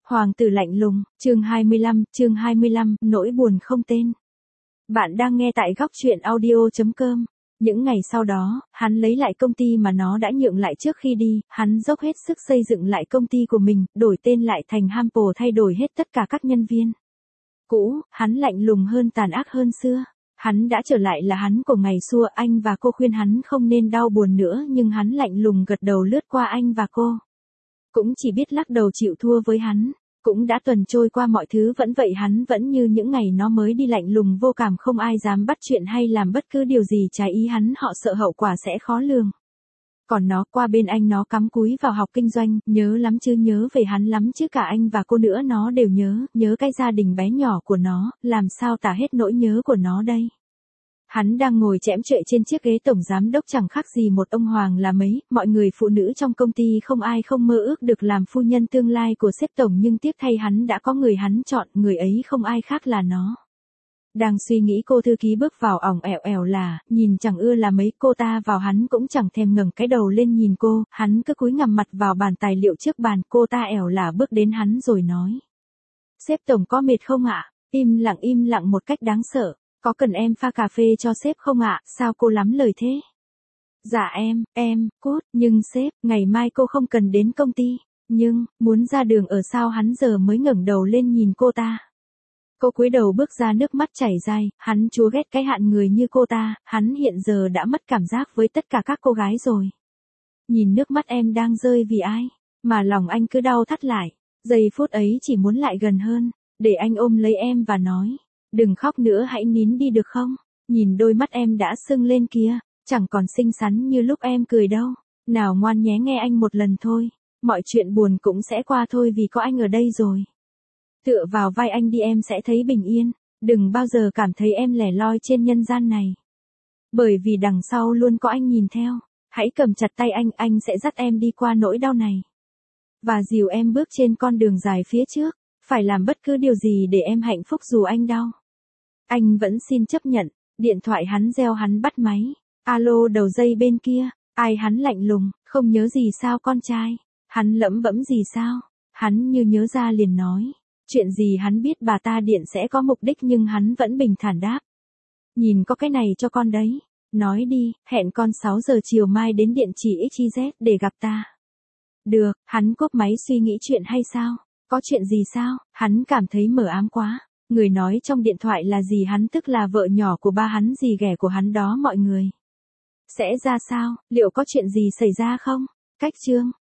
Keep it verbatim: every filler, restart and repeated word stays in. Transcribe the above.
Hoàng tử lạnh lùng, chương hai mươi lăm, chương hai mươi lăm, nỗi buồn không tên. Bạn đang nghe tại góc truyện audio chấm com. Những ngày sau đó, hắn lấy lại công ty mà nó đã nhượng lại trước khi đi, hắn dốc hết sức xây dựng lại công ty của mình, đổi tên lại thành Hample, thay đổi hết tất cả các nhân viên cũ, hắn lạnh lùng hơn, tàn ác hơn xưa. Hắn đã trở lại là hắn của ngày xưa. Anh và cô khuyên hắn không nên đau buồn nữa, nhưng hắn lạnh lùng gật đầu lướt qua anh và cô. Cũng chỉ biết lắc đầu chịu thua với hắn. Cũng đã tuần trôi qua, mọi thứ vẫn vậy, hắn vẫn như những ngày nó mới đi, lạnh lùng vô cảm, không ai dám bắt chuyện hay làm bất cứ điều gì trái ý hắn, họ sợ hậu quả sẽ khó lường. Còn nó, qua bên anh nó cắm cúi vào học kinh doanh, nhớ lắm chứ, nhớ về hắn lắm chứ, cả anh và cô nữa nó đều nhớ, nhớ cái gia đình bé nhỏ của nó, làm sao tả hết nỗi nhớ của nó đây. Hắn đang ngồi chẽm chệ trên chiếc ghế tổng giám đốc, chẳng khác gì một ông hoàng là mấy, mọi người phụ nữ trong công ty không ai không mơ ước được làm phu nhân tương lai của sếp tổng, nhưng tiếc thay hắn đã có người hắn chọn, người ấy không ai khác là nó. Đang suy nghĩ, cô thư ký bước vào, ỏng ẻo ẻo là, nhìn chẳng ưa là mấy, cô ta vào hắn cũng chẳng thèm ngẩng cái đầu lên nhìn cô, hắn cứ cúi ngằm mặt vào bàn tài liệu trước bàn, cô ta ẻo là bước đến hắn rồi nói. Sếp tổng có mệt không ạ? Im lặng im lặng một cách đáng sợ. Có cần em pha cà phê cho sếp không ạ? Sao cô lắm lời thế? Dạ em, em, cút, nhưng sếp, ngày mai cô không cần đến công ty. Nhưng, muốn ra đường ở sao? Hắn giờ mới ngẩng đầu lên nhìn cô ta. Cô cúi đầu bước ra, nước mắt chảy dài, hắn chúa ghét cái hạng người như cô ta, hắn hiện giờ đã mất cảm giác với tất cả các cô gái rồi. Nhìn nước mắt em đang rơi vì ai, mà lòng anh cứ đau thắt lại, giây phút ấy chỉ muốn lại gần hơn, để anh ôm lấy em và nói. Đừng khóc nữa, hãy nín đi được không? Nhìn đôi mắt em đã sưng lên kìa, chẳng còn xinh xắn như lúc em cười đâu. Nào ngoan nhé, nghe anh một lần thôi. Mọi chuyện buồn cũng sẽ qua thôi, vì có anh ở đây rồi. Tựa vào vai anh đi, em sẽ thấy bình yên. Đừng bao giờ cảm thấy em lẻ loi trên nhân gian này. Bởi vì đằng sau luôn có anh nhìn theo. Hãy cầm chặt tay anh, anh sẽ dắt em đi qua nỗi đau này. Và dìu em bước trên con đường dài phía trước. Phải làm bất cứ điều gì để em hạnh phúc dù anh đau. Anh vẫn xin chấp nhận. Điện thoại hắn reo, hắn bắt máy. Alo, đầu dây bên kia. Ai? Hắn lạnh lùng. Không nhớ gì sao con trai? Hắn lẩm bẩm gì sao? Hắn như nhớ ra liền nói. Chuyện gì? Hắn biết bà ta điện sẽ có mục đích, nhưng hắn vẫn bình thản đáp. Nhìn có cái này cho con đấy. Nói đi, hẹn con sáu giờ chiều mai đến địa chỉ ích y dét để gặp ta. Được, hắn cúp máy, suy nghĩ chuyện hay sao? Có chuyện gì sao? Hắn cảm thấy mờ ám quá. Người nói trong điện thoại là gì hắn, tức là vợ nhỏ của ba hắn, dì ghẻ của hắn đó mọi người. Sẽ ra sao? Liệu có chuyện gì xảy ra không? Cách chương.